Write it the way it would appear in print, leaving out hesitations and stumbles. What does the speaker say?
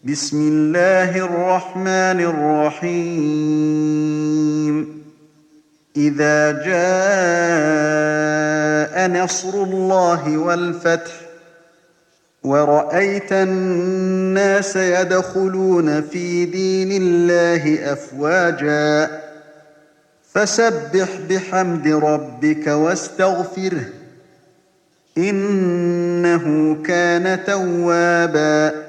بسم الله الرحمن الرحيم إذا جاء نصر الله والفتح ورأيت الناس يدخلون في دين الله أفواجا فسبح بحمد ربك واستغفره إنه كان توابا